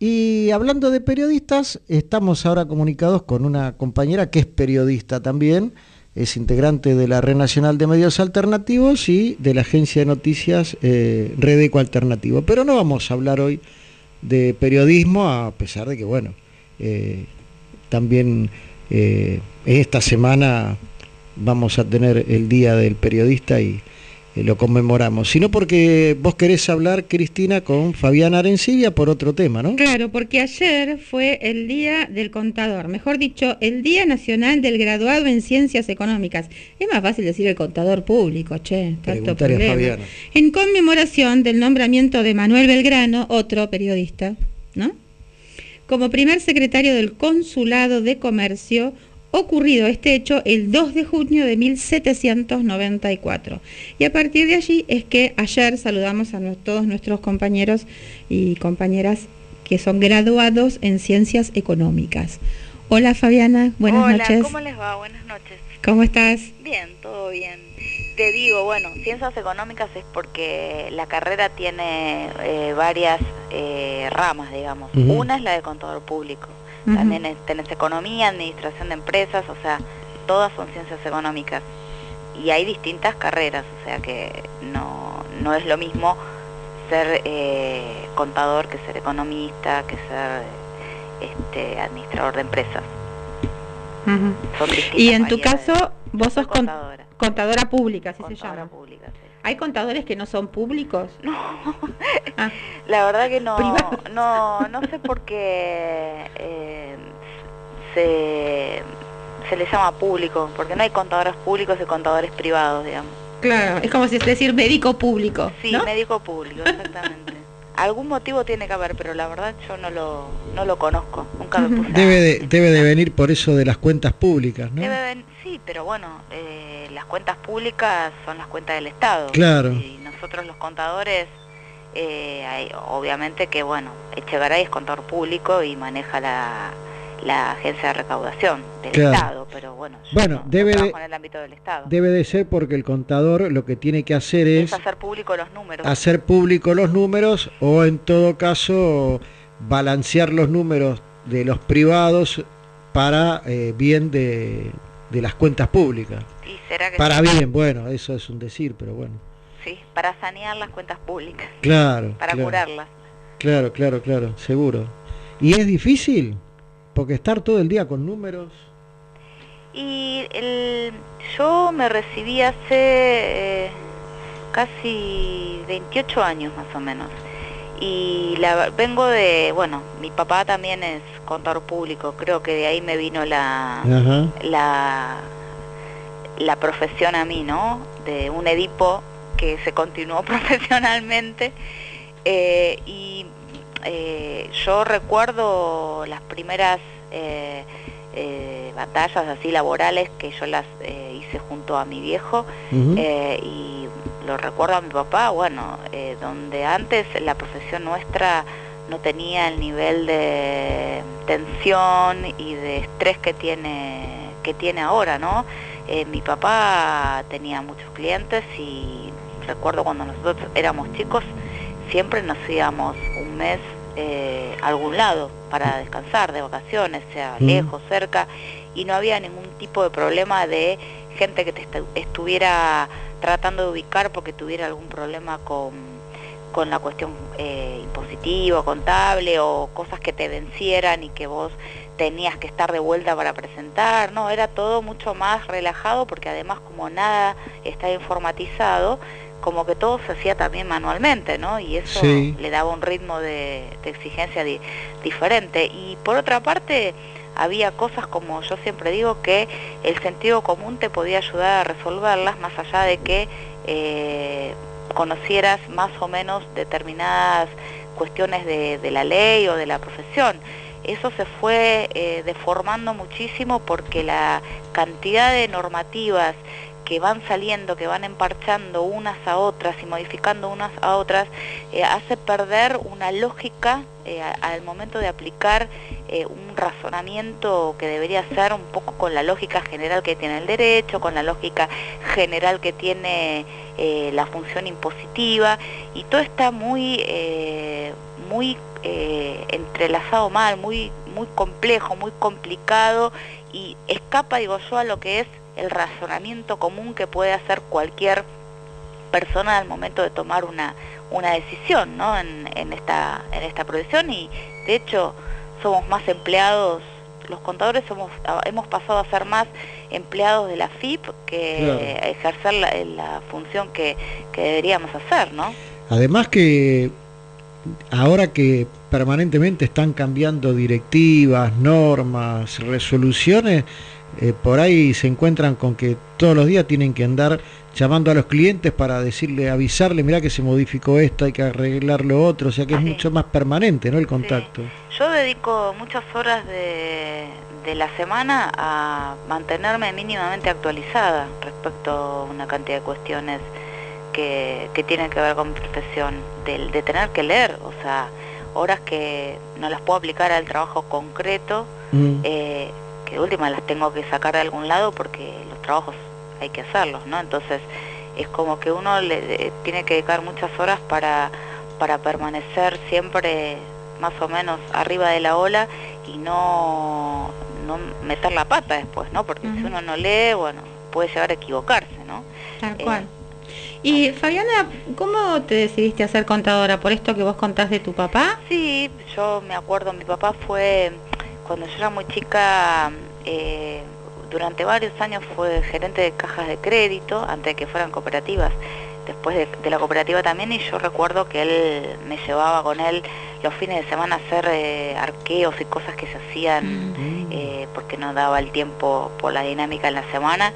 y hablando de periodistas, estamos ahora comunicados con una compañera que es periodista también, es integrante de la Red Nacional de Medios Alternativos y de la agencia de noticias eh, Redeco Alternativo. Pero no vamos a hablar hoy de periodismo, a pesar de que, bueno, eh, también eh, esta semana vamos a tener el Día del Periodista y eh, lo conmemoramos, sino porque vos querés hablar, Cristina, con Fabiana Arencibia por otro tema, ¿no? Claro, porque ayer fue el Día del Contador, mejor dicho, el Día Nacional del Graduado en Ciencias Económicas. Es más fácil decir el contador público, che, tanto Preguntarle a problema. Fabiana. En conmemoración del nombramiento de Manuel Belgrano, otro periodista, ¿no?, como primer secretario del Consulado de Comercio, ocurrido este hecho el dos de junio de mil setecientos noventa y cuatro. Y a partir de allí es que ayer saludamos a no- todos nuestros compañeros y compañeras que son graduados en Ciencias Económicas. Hola Fabiana, buenas Hola, noches. ¿cómo les va? Buenas noches. ¿Cómo estás? Bien, todo bien. Te digo, bueno, Ciencias Económicas es porque la carrera tiene eh, varias eh, ramas, digamos. Ujú. Una es la de contador público. Ujú. También es- tenés economía, administración de empresas, o sea, todas son ciencias económicas. Y hay distintas carreras, o sea que no, no es lo mismo ser eh, contador que ser economista, que ser este, administrador de empresas. Ujú. Son distintas Y en tu variedades. caso, vos Yo soy sos con- contadora. contadora pública, así se Contadora llama. pública, sí. ¿Hay contadores que no son públicos? No, Ah. la verdad que no, Privado. no, no sé por qué eh, se, se le llama público, porque no hay contadores públicos y contadores privados, digamos. Claro, es como si es decir médico público, Sí, ¿no? médico público, exactamente. Algún motivo tiene que haber, pero la verdad yo no lo, no lo conozco, nunca me puse a- Debe de, debe de venir por eso de las cuentas públicas, ¿no? Debe ven- sí, pero bueno, eh, las cuentas públicas son las cuentas del Estado. Claro. Y nosotros los contadores, eh, hay- obviamente que bueno, Echegaray es contador público y maneja la, la agencia de recaudación del Claro. Estado, pero bueno, yo Bueno, no, no debe de- trabajo en el ámbito del Estado. Debe de ser porque el contador lo que tiene que hacer es es hacer público los números. hacer público los números o en todo caso balancear los números de los privados para eh, bien de, de las cuentas públicas. ¿Y será que Para sí? bien, bueno, eso es un decir, pero bueno. Sí, para sanear las cuentas públicas, Claro. para claro, curarlas. Claro, claro, claro, seguro. ¿Y es difícil? Porque estar todo el día con números. Y el, yo me recibí hace eh, casi veintiocho años más o menos. Y la, vengo de, bueno, mi papá también es contador público, creo que de ahí me vino la, Ajá. la, la profesión a mí, ¿no? De un Edipo que se continuó profesionalmente. Eh, y eh, yo recuerdo las primeras eh, eh, batallas así laborales que yo las eh, hice junto a mi viejo. Ujú. Eh, y lo recuerdo a mi papá, bueno, eh, donde antes la profesión nuestra no tenía el nivel de tensión y de estrés que tiene que tiene ahora, ¿no? Eh, mi papá tenía muchos clientes y recuerdo cuando nosotros éramos chicos, siempre nos íbamos un mes eh, a algún lado para descansar, de vacaciones, sea Mm. lejos, cerca, y no había ningún tipo de problema de gente que te estu- estuviera tratando de ubicar porque tuviera algún problema con, con la cuestión eh, impositiva, contable, o cosas que te vencieran y que vos tenías que estar de vuelta para presentar. No, era todo mucho más relajado porque además como nada está informatizado, como que todo se hacía también manualmente, ¿no? Y eso Sí. le daba un ritmo de, de exigencia di- diferente. Y por otra parte, había cosas, como yo siempre digo, que el sentido común te podía ayudar a resolverlas, más allá de que eh, conocieras más o menos determinadas cuestiones de, de la ley o de la profesión. Eso se fue eh, deformando muchísimo porque la cantidad de normativas que van saliendo, que van emparchando unas a otras y modificando unas a otras, eh, hace perder una lógica eh, a- al momento de aplicar eh, un razonamiento que debería ser un poco con la lógica general que tiene el derecho, con la lógica general que tiene eh, la función impositiva, y todo está muy, eh, muy eh, entrelazado mal, muy, muy complejo, muy complicado, y escapa, digo yo, a lo que es el razonamiento común que puede hacer cualquier persona al momento de tomar una una decisión, ¿no? en, en esta en esta profesión. Y de hecho somos más empleados, los contadores somos hemos pasado a ser más empleados de la F I P que Claro. ejercer la, la función que, que deberíamos hacer, ¿no? Además que ahora que permanentemente están cambiando directivas, normas, resoluciones, eh, por ahí se encuentran con que todos los días tienen que andar llamando a los clientes para decirle, avisarle, mirá que se modificó esto, hay que arreglar lo otro, o sea que es Sí. mucho más permanente, ¿no? El contacto. Sí. Yo dedico muchas horas de, de la semana a mantenerme mínimamente actualizada respecto a una cantidad de cuestiones que, que tienen que ver con mi profesión, de, de tener que leer, o sea, horas que no las puedo aplicar al trabajo concreto, Mm. eh, que de última las tengo que sacar de algún lado porque los trabajos hay que hacerlos, ¿no? Entonces es como que uno le de- tiene que dedicar muchas horas para, para permanecer siempre más o menos arriba de la ola y no, no meter la pata después, ¿no? Porque si Ujú. uno no lee, bueno, puede llegar a equivocarse, ¿no? Tal Eh, cual. Y Fabiana, ¿cómo te decidiste a ser contadora? ¿Por esto que vos contás de tu papá? Sí, yo me acuerdo, mi papá fue, cuando yo era muy chica, eh, durante varios años fue gerente de cajas de crédito, antes de que fueran cooperativas, después de, de la cooperativa también, y yo recuerdo que él me llevaba con él los fines de semana a hacer eh, arqueos y cosas que se hacían, Mm. eh, porque no daba el tiempo por la dinámica en la semana,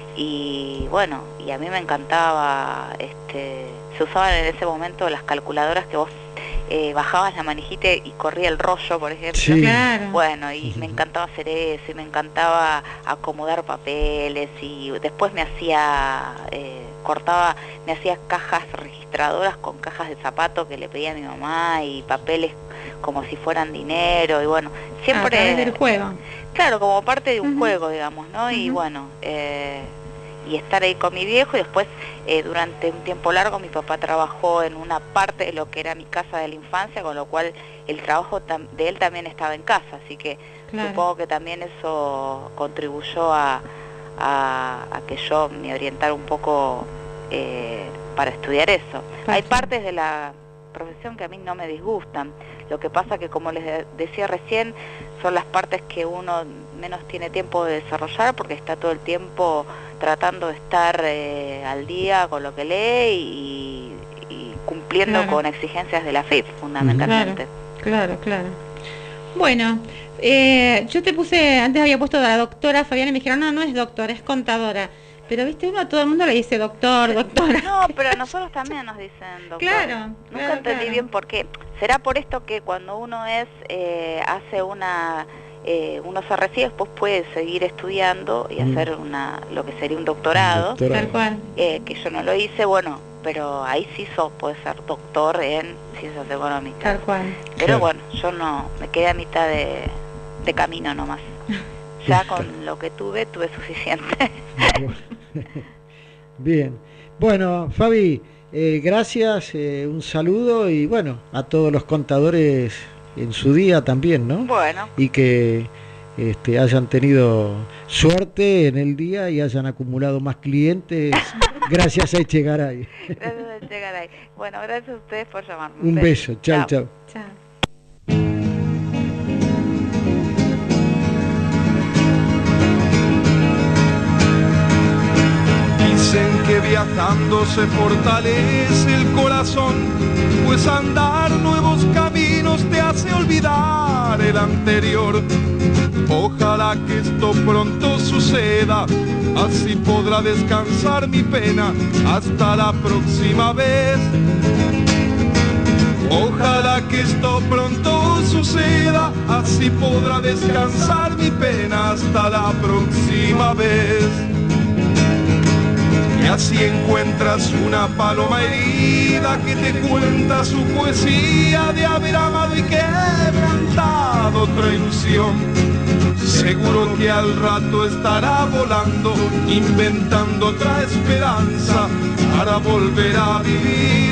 y bueno, y a mí me encantaba, este, se usaban en ese momento las calculadoras que vos eh, bajabas la manijita y corría el rollo, por ejemplo. Sí. Claro. Bueno, y me encantaba hacer eso, y me encantaba acomodar papeles, y después me hacía, eh, cortaba, me hacía cajas registradoras con cajas de zapato que le pedía a mi mamá, y papeles como si fueran dinero, y bueno, siempre... A través del juego. Claro, como parte de un Ujú. juego, digamos, ¿no? Uh-huh. Y bueno, eh, y estar ahí con mi viejo, y después eh, durante un tiempo largo mi papá trabajó en una parte de lo que era mi casa de la infancia, con lo cual el trabajo tam- de él también estaba en casa, así que Claro. supongo que también eso contribuyó a, a, a que yo me orientara un poco eh, para estudiar eso. Perfecto. Hay partes de la profesión que a mí no me disgustan, lo que pasa que, como les de- decía recién, son las partes que uno menos tiene tiempo de desarrollar, porque está todo el tiempo tratando de estar eh, al día con lo que lee y, y cumpliendo Claro. con exigencias de la F I P, fundamentalmente. Claro, claro. Bueno, eh, yo te puse, antes había puesto a la doctora Fabiana y me dijeron, no, no es doctora, es contadora. Pero viste, uno a todo el mundo le dice doctor, doctora. No, pero a nosotros también nos dicen doctor. Claro, Nunca claro, entendí claro. bien por qué. ¿Será por esto que cuando uno es eh, hace una... Eh, uno se recibe, después puede seguir estudiando y Mm. hacer una lo que sería un doctorado, Doctorado. Tal cual. eh, que yo no lo hice, bueno, pero ahí sí sos, puedes ser doctor en ciencias económicas. Tal cual. Pero Claro. bueno, yo no, me quedé a mitad de, de camino nomás. Ya con lo que tuve, tuve suficiente. Bien. Bueno, Fabi, eh, gracias, eh, un saludo y bueno, a todos los contadores en su día también, ¿no? Bueno, Y que este, hayan tenido suerte en el día y hayan acumulado más clientes gracias a Echegaray. gracias por llegar ahí. Bueno, gracias a ustedes por llamarme. Un beso, chao, chao. Chao. Dicen que viajando se fortalece el corazón, pues andar nuevos caminos te hace olvidar el anterior. Ojalá que esto pronto suceda, así podrá descansar mi pena hasta la próxima vez. Ojalá que esto pronto suceda, así podrá descansar mi pena hasta la próxima vez. Y así encuentras una paloma herida que te cuenta su poesía de haber amado y quebrantado otra ilusión. Seguro que al rato estará volando, inventando otra esperanza para volver a vivir.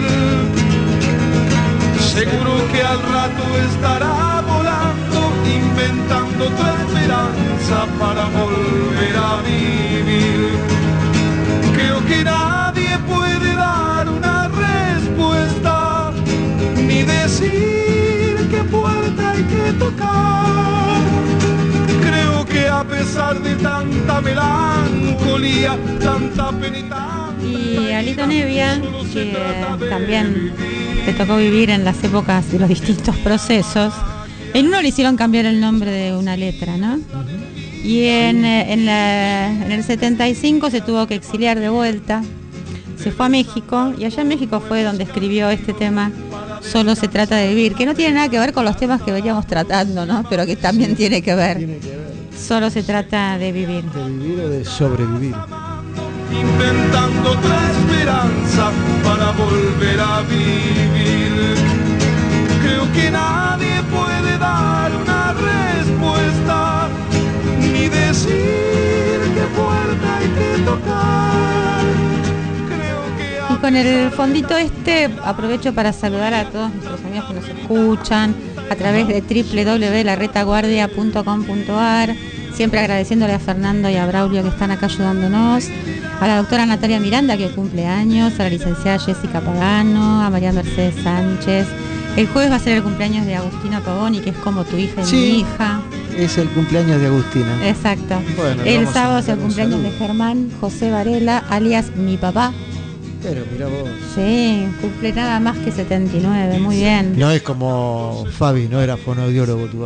Seguro que al rato estará volando, inventando otra esperanza para volver a vivir. Creo que nadie puede dar una respuesta, ni decir qué puerta hay que tocar. Creo que a pesar de tanta melancolía, tanta penita... Y Alito Nevia, que también te tocó vivir en las épocas de los distintos procesos, en uno le hicieron cambiar el nombre de una letra, ¿no? Y en, eh, en, la- en el setenta y cinco se tuvo que exiliar de vuelta, se fue a México, y allá en México fue donde escribió este tema, Solo se trata de vivir, que no tiene nada que ver con los temas que veníamos tratando, ¿no? Pero que también tiene que ver. Tiene que ver Solo se trata de vivir. de vivir o de sobrevivir. Inventando otra esperanza para volver a vivir. Creo que nadie puede dar una respuesta, ni decir qué puerta hay que tocar. Creo que Y con el fondito este aprovecho para saludar a todos nuestros amigos que nos escuchan a través de doble u doble u doble u punto la retaguardia punto com punto a r, siempre agradeciéndole a Fernando y a Braulio que están acá ayudándonos, a la doctora Natalia Miranda que cumple años, a la licenciada Jessica Pagano, a María Mercedes Sánchez. El jueves va a ser el cumpleaños de Agustina Pavoni, que es como tu hija y Sí. mi hija. Es el cumpleaños de Agustina. Exacto. Bueno, le El vamos a sábado es el mandar un cumpleaños de saludo. Germán José Varela, alias mi papá. Pero mira vos. Sí, cumple nada más que setenta y nueve, muy bien. No es como Fabi, no era fonodiólogo tu papá.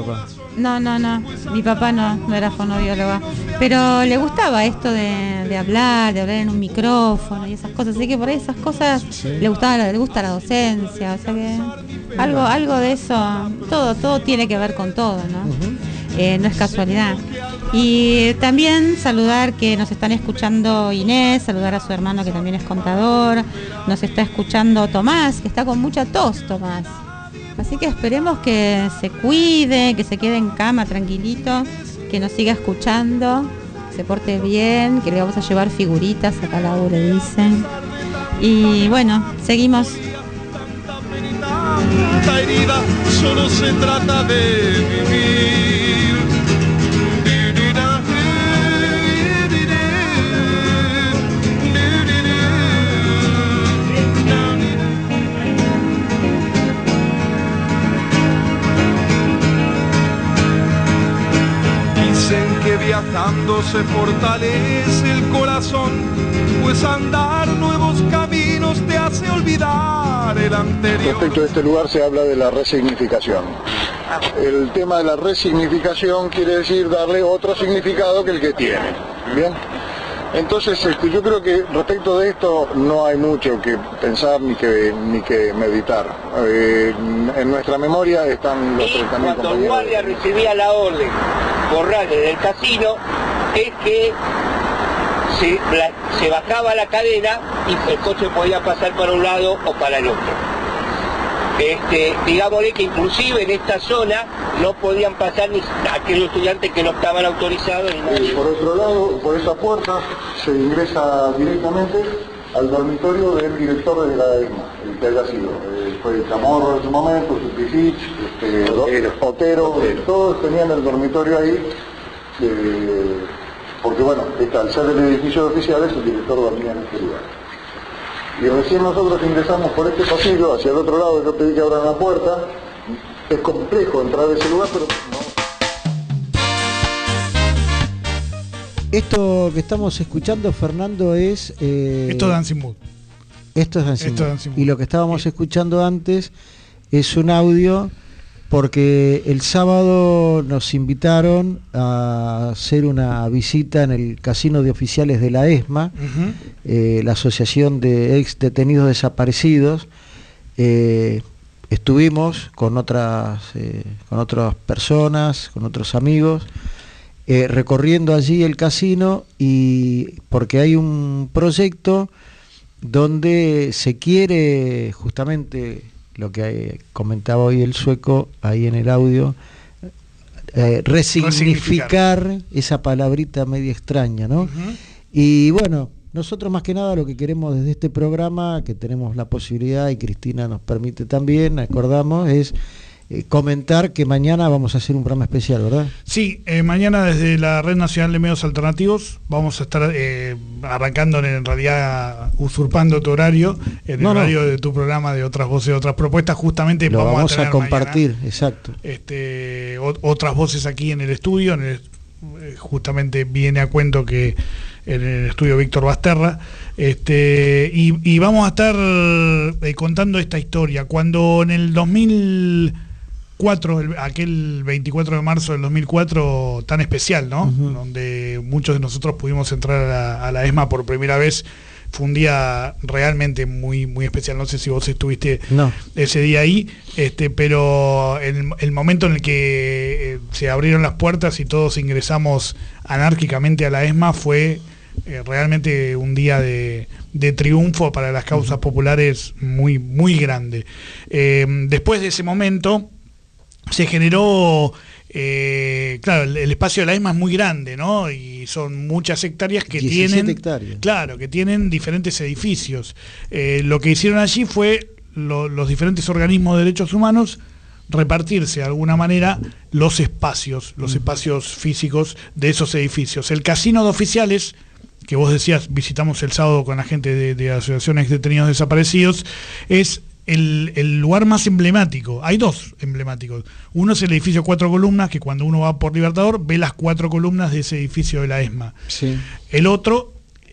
No, no, no. Mi papá no, no era fonoaudiólogo. Pero le gustaba esto de, de hablar, de hablar en un micrófono y esas cosas. Así que por ahí esas cosas sí. le gustaba, le gusta la docencia. O sea que algo, algo de eso, todo, todo tiene que ver con todo, ¿no? Uh-huh. Eh, no es casualidad. Y también saludar que nos están escuchando Inés, saludar a su hermano que también es contador, nos está escuchando Tomás, que está con mucha tos, Tomás. Así que esperemos que se cuide, que se quede en cama tranquilito, que nos siga escuchando, que se porte bien, que le vamos a llevar figuritas, acá la U le dicen. Y bueno, seguimos. Tanta herida, solo se trata de vivir. Que viajando se fortalece el corazón, pues andar nuevos caminos te hace olvidar el anterior. Respecto a este lugar se habla de la resignificación. El tema de la resignificación quiere decir darle otro significado que el que tiene. Bien. Entonces, este, yo creo que respecto de esto no hay mucho que pensar ni que ni que meditar. Eh, en nuestra memoria están los treinta mil compañeros. Cuando Guardia recibía la orden por radio del casino, es que se, la, se bajaba la cadena y el coche podía pasar para un lado o para el otro. Este, digámosle que inclusive en esta zona no podían pasar ni aquellos estudiantes que no estaban autorizados ni nadie. Eh, por otro lado, por esa puerta se ingresa directamente al dormitorio del director de la ESMA, el que haya sido. Eh, fue Chamorro en su momento, Suplicy, este, Otero, Otero, todos tenían el dormitorio ahí, eh, porque bueno, está, al ser el edificio de oficiales, el director dormía en este lugar. Y recién nosotros ingresamos por este pasillo hacia el otro lado, yo pedí que abran la puerta. Es complejo entrar a ese lugar, pero no. Esto que estamos escuchando, Fernando, es... Eh, esto es Dancing Mood. Esto es Dancing Esto Mood. Dancing Mood. Y lo que estábamos sí. escuchando antes es un audio porque el sábado nos invitaron a hacer una visita en el casino de oficiales de la ESMA, uh-huh. eh, la Asociación de Ex Detenidos Desaparecidos. Eh, estuvimos con otras, eh, con otras personas, con otros amigos, eh, recorriendo allí el casino, y porque hay un proyecto donde se quiere justamente... lo que comentaba hoy el sueco ahí en el audio, eh, resignificar, resignificar esa palabrita media extraña, ¿no? Uh-huh. Y bueno, nosotros más que nada lo que queremos desde este programa, que tenemos la posibilidad y Cristina nos permite también, acordamos, es eh, comentar que mañana vamos a hacer un programa especial, ¿verdad? Sí, eh, mañana desde la Red Nacional de Medios Alternativos vamos a estar eh, arrancando, en realidad usurpando tu horario, en no, el horario no. de tu programa de Otras Voces, Otras Propuestas, justamente lo vamos, vamos a, tener a compartir, mañana, exacto. Este, o, otras voces aquí en el estudio, en el, justamente viene a cuento que en el estudio Víctor Basterra, este, y, y vamos a estar eh, contando esta historia. Cuando en el dos mil cuatro, el, aquel veinticuatro de marzo del dos mil cuatro tan especial, ¿no? Uh-huh. Donde muchos de nosotros pudimos entrar a la, a la ESMA por primera vez, fue un día realmente muy muy especial. No sé si vos estuviste no. ese día ahí, este, pero el, el momento en el que eh, se abrieron las puertas y todos ingresamos anárquicamente a la ESMA fue eh, realmente un día de, de triunfo para las causas uh-huh. populares muy, muy grande. Eh, después de ese momento se generó, eh, claro, el, el espacio de la ESMA es muy grande, ¿no? Y son muchas hectáreas que tienen, hectáreas. Claro, que tienen diferentes edificios. Eh, lo que hicieron allí fue lo, los diferentes organismos de derechos humanos repartirse de alguna manera los espacios, los espacios físicos de esos edificios. El casino de oficiales, que vos decías, visitamos el sábado con la gente de, de asociaciones de detenidos desaparecidos, es el, el lugar más emblemático. Hay dos emblemáticos. Uno es el edificio Cuatro Columnas, que cuando uno va por Libertador ve las cuatro columnas de ese edificio de la ESMA. Sí. El otro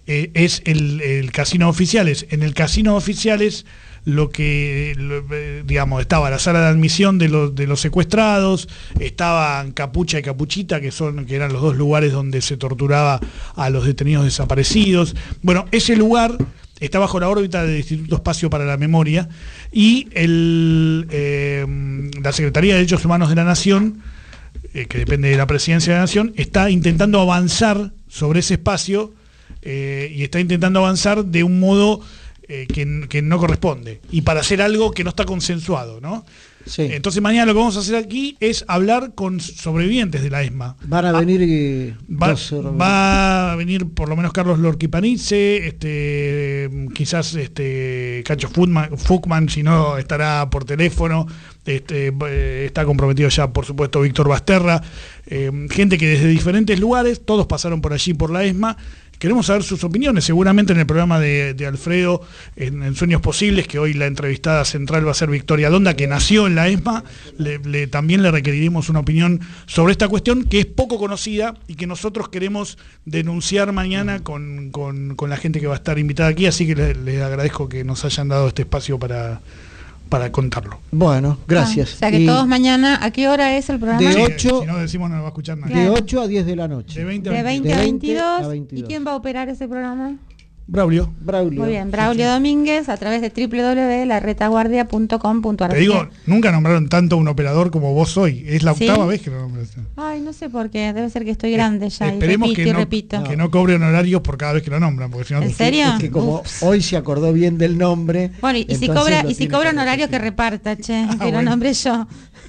eh, es el, el casino Oficiales. En el casino Oficiales lo que, lo, digamos, estaba la sala de admisión de los, de los secuestrados, estaban Capucha y Capuchita, que son que eran los dos lugares donde se torturaba a los detenidos desaparecidos. Bueno, ese lugar está bajo la órbita del Instituto Espacio para la Memoria, y el, eh, la Secretaría de Derechos Humanos de la Nación, eh, que depende de la Presidencia de la Nación, está intentando avanzar sobre ese espacio, eh, y está intentando avanzar de un modo Eh, que, que no corresponde, y para hacer algo que no está consensuado, ¿no? Sí. Entonces mañana lo que vamos a hacer aquí es hablar con sobrevivientes de la ESMA. Van a venir y va, va a venir por lo menos Carlos Lorquipanice, este, quizás este Cacho Fuchman, si no estará por teléfono. Este, está comprometido ya, por supuesto, Víctor Basterra, eh, gente que desde diferentes lugares, todos pasaron por allí, por la ESMA. Queremos saber sus opiniones, seguramente en el programa de, de Alfredo, en, en Sueños Posibles, que hoy la entrevistada central va a ser Victoria Donda, que nació en la ESMA, le, le, también le requeriremos una opinión sobre esta cuestión, que es poco conocida y que nosotros queremos denunciar mañana con, con, con la gente que va a estar invitada aquí, así que les le agradezco que nos hayan dado este espacio para... para contarlo. Bueno, gracias. Ah, o sea que y todos mañana, ¿a qué hora es el programa? De ocho, si no decimos no lo va a escuchar nadie. De ocho a diez de la noche. De veinte a veintidós. De veinte a veintidós. ¿Y quién va a operar ese programa? Braulio. Braulio. Muy bien, Braulio sí, sí. Domínguez, a través de doble u doble u doble u punto la retaguardia punto com punto a r. Te digo, nunca nombraron tanto un operador como vos hoy. Es la octava ¿Sí? vez que lo nombras. Ay, no sé por qué. Debe ser que estoy grande ya. Esperemos y repito, que, no, y repito. que no cobre honorarios por cada vez que lo nombran. Porque si no, ¿En serio? Es que como Ups. hoy se acordó bien del nombre. Bueno, y, y si cobra, y si cobra honorario que reparta, che, ah, que bueno. lo nombré yo.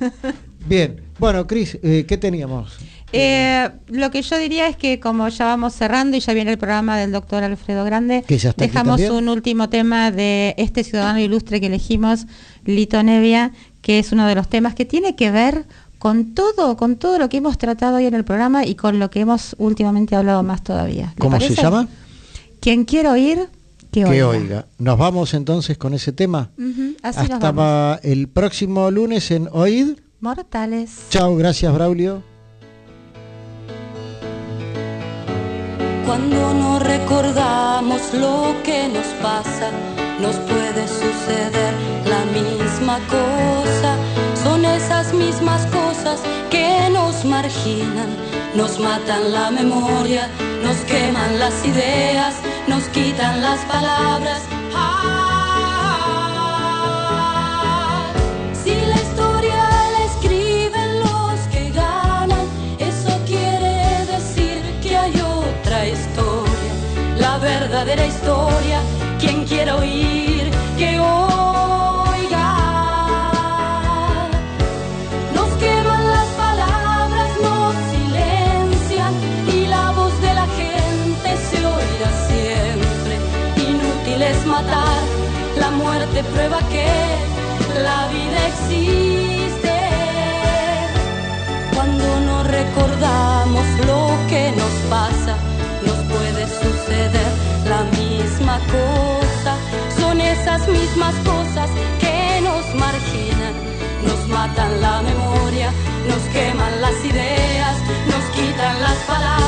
Bien. Bueno, Cris, eh, ¿qué teníamos? Eh, lo que yo diría es que como ya vamos cerrando y ya viene el programa del doctor Alfredo Grande, dejamos un último tema de este ciudadano ilustre que elegimos, Lito Nevia, que es uno de los temas que tiene que ver con todo, con todo lo que hemos tratado hoy en el programa y con lo que hemos últimamente hablado más todavía. ¿Cómo parece? Se llama? Quien quiera oír, que oiga. Que oiga. Nos vamos entonces con ese tema. Uh-huh, así Hasta nos vamos. el próximo lunes en Oíd Mortales. Chao, gracias Braulio. Cuando no recordamos lo que nos pasa, nos puede suceder la misma cosa. Son esas mismas cosas que nos marginan, nos matan la memoria, nos queman las ideas, nos quitan las palabras. Ah, si la historia la escriben los que ganan, eso quiere decir que hay otra historia, la verdadera historia. Quien quiera oír, que oiga. Nos queman las palabras, nos silencian y la voz de la gente se oirá siempre. Inútil es matar, la muerte prueba que la vida existe. Cuando no recordamos lo que nos pasa, nos puede suceder la misma cosa. Son esas mismas cosas que nos marginan, nos matan la memoria, nos queman las ideas, nos quitan las palabras.